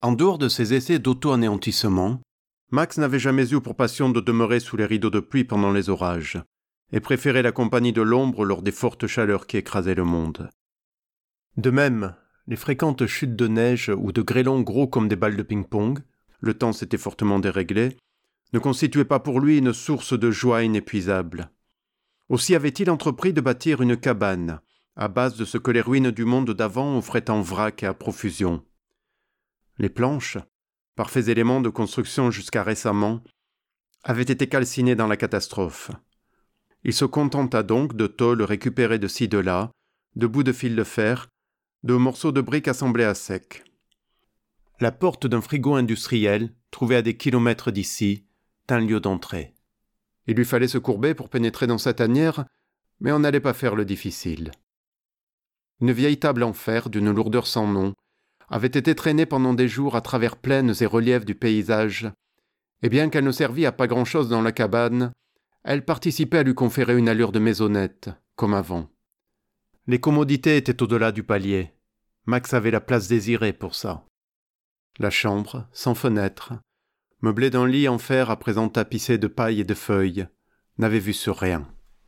En dehors de ses essais d'auto-anéantissement, Max n'avait jamais eu pour passion de demeurer sous les rideaux de pluie pendant les orages, et préférait la compagnie de l'ombre lors des fortes chaleurs qui écrasaient le monde. De même, les fréquentes chutes de neige ou de grêlons gros comme des balles de ping-pong, le temps s'était fortement déréglé, ne constituaient pas pour lui une source de joie inépuisable. Aussi avait-il entrepris de bâtir une cabane, à base de ce que les ruines du monde d'avant offraient en vrac et à profusion. Les planches, parfaits éléments de construction jusqu'à récemment, avaient été calcinées dans la catastrophe. Il se contenta donc de tôles récupérées de ci de là, de bouts de fil de fer, de morceaux de briques assemblés à sec. La porte d'un frigo industriel, trouvé à des kilomètres d'ici, est un lieu d'entrée. Il lui fallait se courber pour pénétrer dans sa tanière, mais on n'allait pas faire le difficile. Une vieille table en fer, d'une lourdeur sans nom, avait été traînée pendant des jours à travers plaines et reliefs du paysage, et bien qu'elle ne servît à pas grand-chose dans la cabane, elle participait à lui conférer une allure de maisonnette, comme avant. Les commodités étaient au-delà du palier. Max avait la place désirée pour ça. La chambre, sans fenêtre, meublée d'un lit en fer à présent tapissé de paille et de feuilles, n'avait vue sur rien.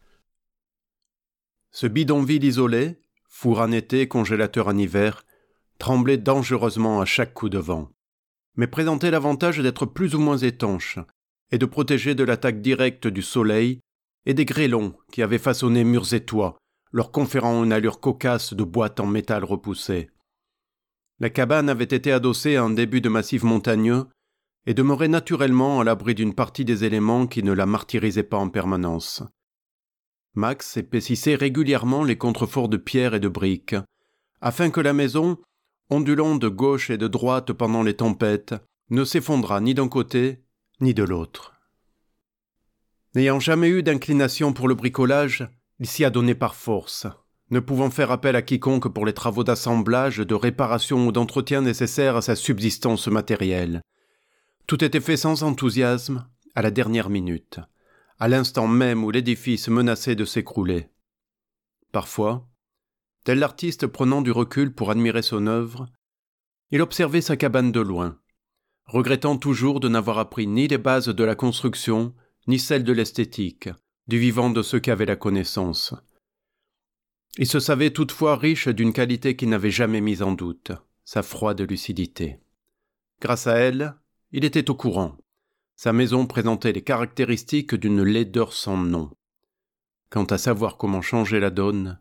Ce bidonville isolé, four en été, congélateur en hiver, tremblait dangereusement à chaque coup de vent, mais présentait l'avantage d'être plus ou moins étanche et de protéger de l'attaque directe du soleil et des grêlons qui avaient façonné murs et toits, leur conférant une allure cocasse de boîte en métal repoussé. La cabane avait été adossée à un début de massif montagneux et demeurait naturellement à l'abri d'une partie des éléments qui ne la martyrisaient pas en permanence. Max épaississait régulièrement les contreforts de pierre et de briques, afin que la maison, ondulant de gauche et de droite pendant les tempêtes, ne s'effondrât ni d'un côté ni de l'autre. N'ayant jamais eu d'inclination pour le bricolage, il s'y a donné par force, ne pouvant faire appel à quiconque pour les travaux d'assemblage, de réparation ou d'entretien nécessaires à sa subsistance matérielle. Tout était fait sans enthousiasme, à la dernière minute, à l'instant même où l'édifice menaçait de s'écrouler. Parfois, tel l'artiste prenant du recul pour admirer son œuvre, il observait sa cabane de loin, regrettant toujours de n'avoir appris ni les bases de la construction, ni celles de l'esthétique, du vivant de ceux qui avaient la connaissance. Il se savait toutefois riche d'une qualité qu'il n'avait jamais mise en doute, sa froide lucidité. Grâce à elle, il était au courant. Sa maison présentait les caractéristiques d'une laideur sans nom. Quant à savoir comment changer la donne...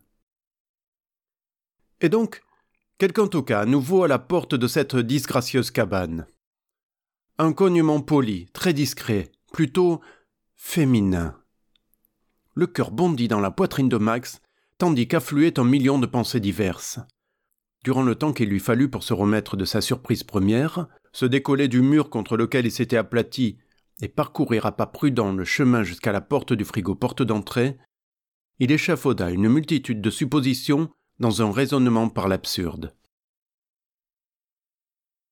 Et donc, quelqu'un toqua à nouveau à la porte de cette disgracieuse cabane. Un cognement poli, très discret, plutôt féminin. Le cœur bondit dans la poitrine de Max, tandis qu'affluait un million de pensées diverses. Durant le temps qu'il lui fallut pour se remettre de sa surprise première, se décoller du mur contre lequel il s'était aplati et parcourir à pas prudents le chemin jusqu'à la porte du frigo porte d'entrée, il échafauda une multitude de suppositions dans un raisonnement par l'absurde.